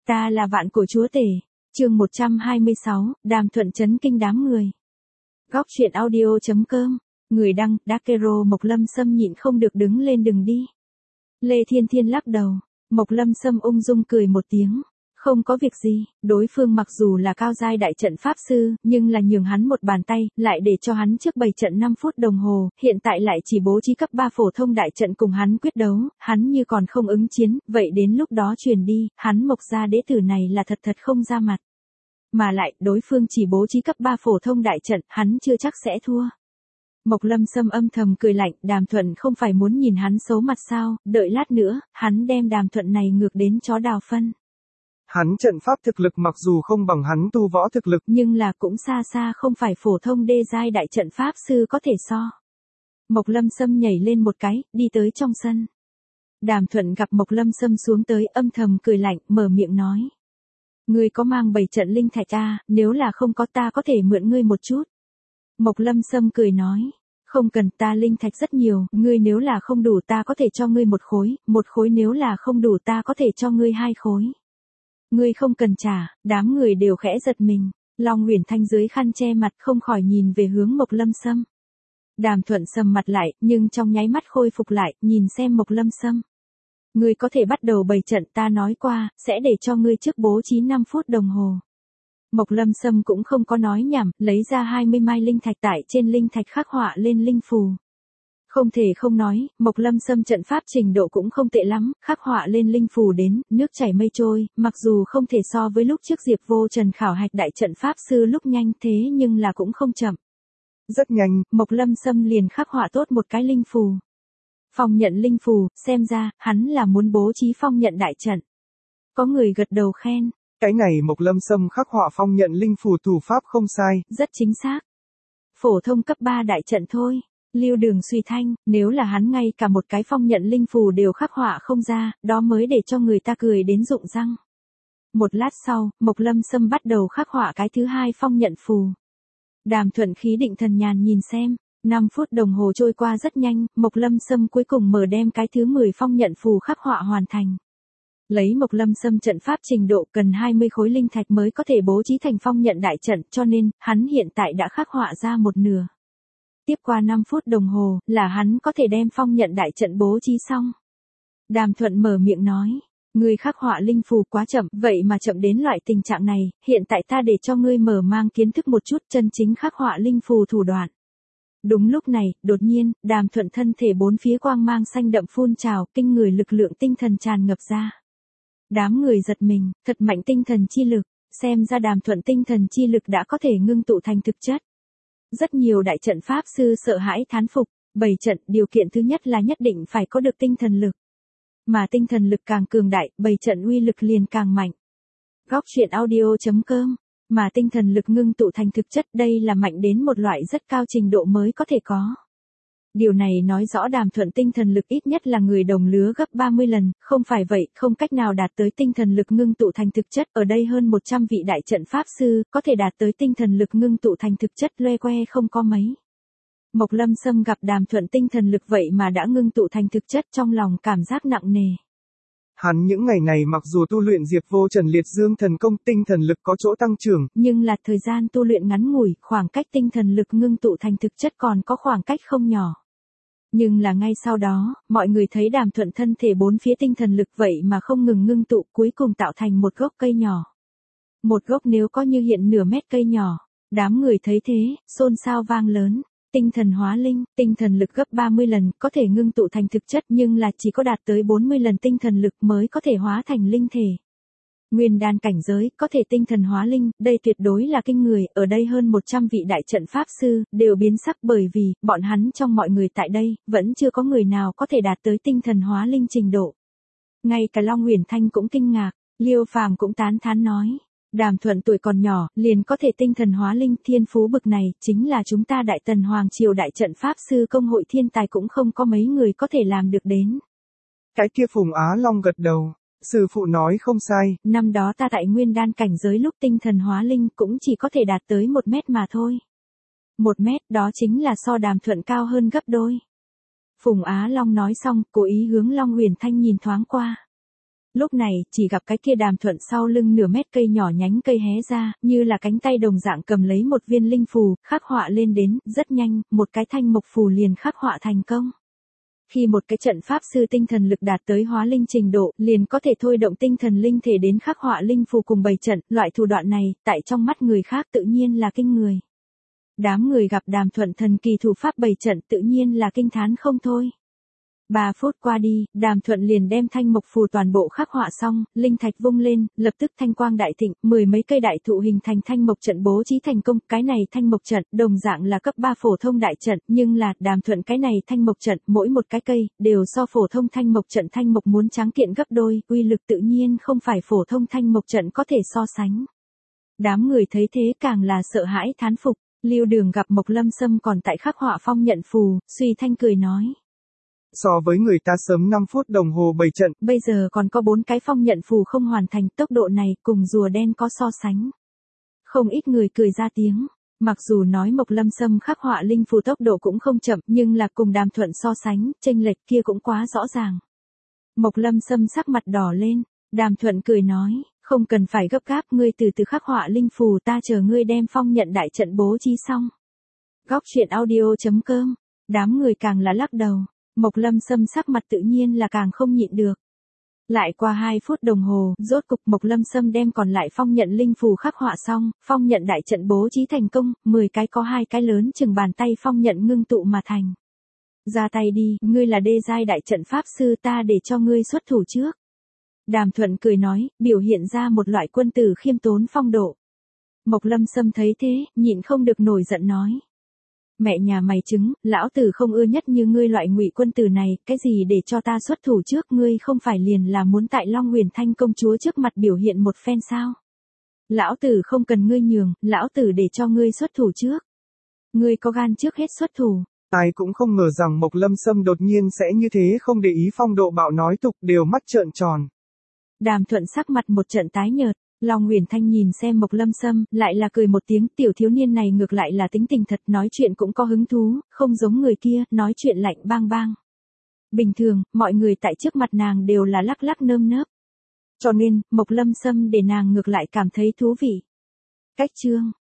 Ta là vạn cổ chúa tể. Chương 126, Đàm Thuận chấn kinh đám người. Góc truyện audio.com. Người đăng, Dakero. Mộc Lâm Sâm nhịn không được đứng lên đừng đi. Lê Thiên Thiên lắc đầu. Mộc Lâm Sâm ung dung cười một tiếng. Không có việc gì, đối phương mặc dù là cao giai đại trận pháp sư, nhưng là nhường hắn một bàn tay, lại để cho hắn trước bày trận 5 phút đồng hồ, hiện tại lại chỉ bố trí cấp 3 phổ thông đại trận cùng hắn quyết đấu, hắn như còn không ứng chiến, vậy đến lúc đó truyền đi, hắn Mộc gia đế tử này là thật không ra mặt. Mà lại, đối phương chỉ bố trí cấp 3 phổ thông đại trận, hắn chưa chắc sẽ thua. Mộc Lâm Sâm âm thầm cười lạnh, Đàm Thuận không phải muốn nhìn hắn xấu mặt sao, đợi lát nữa, hắn đem Đàm Thuận này ngược đến chó đào phân. Hắn trận pháp thực lực mặc dù không bằng hắn tu võ thực lực, nhưng là cũng xa xa không phải phổ thông đê giai đại trận pháp sư có thể so. Mộc Lâm Sâm nhảy lên một cái, đi tới trong sân. Đàm Thuận gặp Mộc Lâm Sâm xuống tới âm thầm cười lạnh, mở miệng nói. Ngươi có mang 7 trận linh thạch nếu là không có ta có thể mượn ngươi một chút. Mộc Lâm Sâm cười nói. Không cần, ta linh thạch rất nhiều, ngươi nếu là không đủ ta có thể cho ngươi một khối nếu là không đủ ta có thể cho ngươi 2 khối. Ngươi không cần trả, đám người đều khẽ giật mình. Long Uyển Thanh dưới khăn che mặt không khỏi nhìn về hướng Mộc Lâm Sâm. Đàm Thuận sầm mặt lại, nhưng trong nháy mắt khôi phục lại, nhìn xem Mộc Lâm Sâm. Ngươi có thể bắt đầu bày trận, ta nói qua, sẽ để cho ngươi trước bố trí 5 phút đồng hồ. Mộc Lâm Sâm cũng không có nói nhảm, lấy ra 20 mai linh thạch tại trên linh thạch khắc họa lên linh phù. Không thể không nói, Mộc Lâm Sâm trận pháp trình độ cũng không tệ lắm, khắc họa lên linh phù đến, nước chảy mây trôi, mặc dù không thể so với lúc trước Diệp Vô Trần khảo hạch đại trận pháp sư lúc nhanh thế nhưng là cũng không chậm. Rất nhanh, Mộc Lâm Sâm liền khắc họa tốt một cái linh phù. Phong nhận linh phù, xem ra, hắn là muốn bố trí phong nhận đại trận. Có người gật đầu khen. Cái này Mộc Lâm Sâm khắc họa phong nhận linh phù thủ pháp không sai. Rất chính xác. Phổ thông cấp 3 đại trận thôi. Lưu Đường suy thanh, nếu là hắn ngay cả một cái phong nhận linh phù đều khắc họa không ra, đó mới để cho người ta cười đến rụng răng. Một lát sau, Mộc Lâm Sâm bắt đầu khắc họa cái thứ 2 phong nhận phù. Đàm Thuận khí định thần nhàn nhìn xem, 5 phút đồng hồ trôi qua rất nhanh, Mộc Lâm Sâm cuối cùng mở đem cái thứ 10 phong nhận phù khắc họa hoàn thành. Lấy Mộc Lâm Sâm trận pháp trình độ cần 20 khối linh thạch mới có thể bố trí thành phong nhận đại trận, cho nên, hắn hiện tại đã khắc họa ra một nửa. Tiếp qua 5 phút đồng hồ, là hắn có thể đem phong nhận đại trận bố trí xong. Đàm Thuận mở miệng nói, ngươi khắc họa linh phù quá chậm, vậy mà chậm đến loại tình trạng này, hiện tại ta để cho ngươi mở mang kiến thức một chút chân chính khắc họa linh phù thủ đoạn. Đúng lúc này, đột nhiên, Đàm Thuận thân thể bốn phía quang mang xanh đậm phun trào, kinh người lực lượng tinh thần tràn ngập ra. Đám người giật mình, thật mạnh tinh thần chi lực, xem ra Đàm Thuận tinh thần chi lực đã có thể ngưng tụ thành thực chất. Rất nhiều đại trận pháp sư sợ hãi thán phục, bày trận, điều kiện thứ nhất là nhất định phải có được tinh thần lực. Mà tinh thần lực càng cường đại, bày trận uy lực liền càng mạnh. Góc truyện audio.com, mà tinh thần lực ngưng tụ thành thực chất đây là mạnh đến một loại rất cao trình độ mới có thể có. Điều này nói rõ Đàm Thuận tinh thần lực ít nhất là người đồng lứa gấp 30 lần, không phải vậy, không cách nào đạt tới tinh thần lực ngưng tụ thành thực chất. Ở đây hơn 100 vị đại trận pháp sư, có thể đạt tới tinh thần lực ngưng tụ thành thực chất loe que không có mấy. Mộc Lâm Sâm gặp Đàm Thuận tinh thần lực vậy mà đã ngưng tụ thành thực chất trong lòng cảm giác nặng nề. Hắn những ngày này mặc dù tu luyện Diệp Vô Trần liệt dương thần công tinh thần lực có chỗ tăng trưởng, nhưng là thời gian tu luyện ngắn ngủi, khoảng cách tinh thần lực ngưng tụ thành thực chất còn có khoảng cách không nhỏ. Nhưng là ngay sau đó, mọi người thấy Đàm Thuận thân thể bốn phía tinh thần lực vậy mà không ngừng ngưng tụ cuối cùng tạo thành một gốc cây nhỏ. Một gốc nếu có như hiện nửa mét cây nhỏ, đám người thấy thế, xôn xao vang lớn. Tinh thần hóa linh, tinh thần lực gấp 30 lần, có thể ngưng tụ thành thực chất nhưng là chỉ có đạt tới 40 lần tinh thần lực mới có thể hóa thành linh thể. Nguyên đan cảnh giới, có thể tinh thần hóa linh, đây tuyệt đối là kinh người, ở đây hơn 100 vị đại trận pháp sư, đều biến sắc bởi vì, bọn hắn trong mọi người tại đây, vẫn chưa có người nào có thể đạt tới tinh thần hóa linh trình độ. Ngay cả Long Uyển Thanh cũng kinh ngạc, Liêu Phàm cũng tán thán nói. Đàm Thuận tuổi còn nhỏ, liền có thể tinh thần hóa linh, thiên phú bực này, chính là chúng ta Đại Tần Hoàng Triều đại trận pháp sư công hội thiên tài cũng không có mấy người có thể làm được đến. Cái kia Phùng Á Long gật đầu, sư phụ nói không sai. Năm đó ta tại nguyên đan cảnh giới lúc tinh thần hóa linh cũng chỉ có thể đạt tới 1 mét mà thôi. 1 mét đó chính là so Đàm Thuận cao hơn gấp đôi. Phùng Á Long nói xong, cố ý hướng Long Uyển Thanh nhìn thoáng qua. Lúc này, chỉ gặp cái kia Đàm Thuận sau lưng nửa mét cây nhỏ nhánh cây hé ra, như là cánh tay đồng dạng cầm lấy một viên linh phù, khắc họa lên đến, rất nhanh, một cái thanh mộc phù liền khắc họa thành công. Khi một cái trận pháp sư tinh thần lực đạt tới hóa linh trình độ, liền có thể thôi động tinh thần linh thể đến khắc họa linh phù cùng bày trận, loại thủ đoạn này, tại trong mắt người khác tự nhiên là kinh người. Đám người gặp Đàm Thuận thần kỳ thủ pháp bày trận tự nhiên là kinh thán không thôi. 3 phút qua đi, Đàm Thuận liền đem thanh mộc phù toàn bộ khắc họa xong, linh thạch vung lên, lập tức thanh quang đại thịnh, 10 mấy cây đại thụ hình thành thanh mộc trận bố trí thành công, cái này thanh mộc trận, đồng dạng là cấp 3 phổ thông đại trận, nhưng là, Đàm Thuận cái này thanh mộc trận, mỗi một cái cây, đều so phổ thông thanh mộc trận thanh mộc muốn tráng kiện gấp đôi, uy lực tự nhiên không phải phổ thông thanh mộc trận có thể so sánh. Đám người thấy thế càng là sợ hãi thán phục, Lưu Đường gặp Mộc Lâm Sâm còn tại khắc họa phong nhận phù, suy thanh cười nói. So với người ta sớm 5 phút đồng hồ bày trận. Bây giờ còn có 4 cái phong nhận phù không hoàn thành, tốc độ này cùng rùa đen có so sánh. Không ít người cười ra tiếng. Mặc dù nói Mộc Lâm Sâm khắc họa linh phù tốc độ cũng không chậm, nhưng là cùng Đàm Thuận so sánh, chênh lệch kia cũng quá rõ ràng. Mộc Lâm Sâm sắc mặt đỏ lên, Đàm Thuận cười nói, không cần phải gấp gáp, ngươi từ từ khắc họa linh phù, ta chờ ngươi đem phong nhận đại trận bố trí xong. Góc truyện audio.com, đám người càng là lắc đầu. Mộc Lâm Sâm sắc mặt tự nhiên là càng không nhịn được. Lại qua 2 phút đồng hồ, rốt cục Mộc Lâm Sâm đem còn lại phong nhận linh phù khắc họa xong, phong nhận đại trận bố trí thành công, 10 cái có 2 cái lớn chừng bàn tay phong nhận ngưng tụ mà thành. Ra tay đi, ngươi là đê giai đại trận pháp sư, ta để cho ngươi xuất thủ trước. Đàm Thuận cười nói, biểu hiện ra một loại quân tử khiêm tốn phong độ. Mộc Lâm Sâm thấy thế, nhịn không được nổi giận nói. Mẹ nhà mày trứng, lão tử không ưa nhất như ngươi loại ngụy quân tử này, cái gì để cho ta xuất thủ trước, ngươi không phải liền là muốn tại Long Huyền Thanh công chúa trước mặt biểu hiện một phen sao? Lão tử không cần ngươi nhường, lão tử để cho ngươi xuất thủ trước. Ngươi có gan trước hết xuất thủ. Ai cũng không ngờ rằng Mộc Lâm Sâm đột nhiên sẽ như thế, không để ý phong độ bạo nói tục, đều mắt trợn tròn. Đàm Thuận sắc mặt một trận tái nhợt. Long Huyền Thanh nhìn xem Mộc Lâm Sâm, lại là cười một tiếng, tiểu thiếu niên này ngược lại là tính tình thật, nói chuyện cũng có hứng thú, không giống người kia, nói chuyện lạnh bang bang. Bình thường, mọi người tại trước mặt nàng đều là lắc lắc nơm nớp. Cho nên, Mộc Lâm Sâm để nàng ngược lại cảm thấy thú vị. Cách chương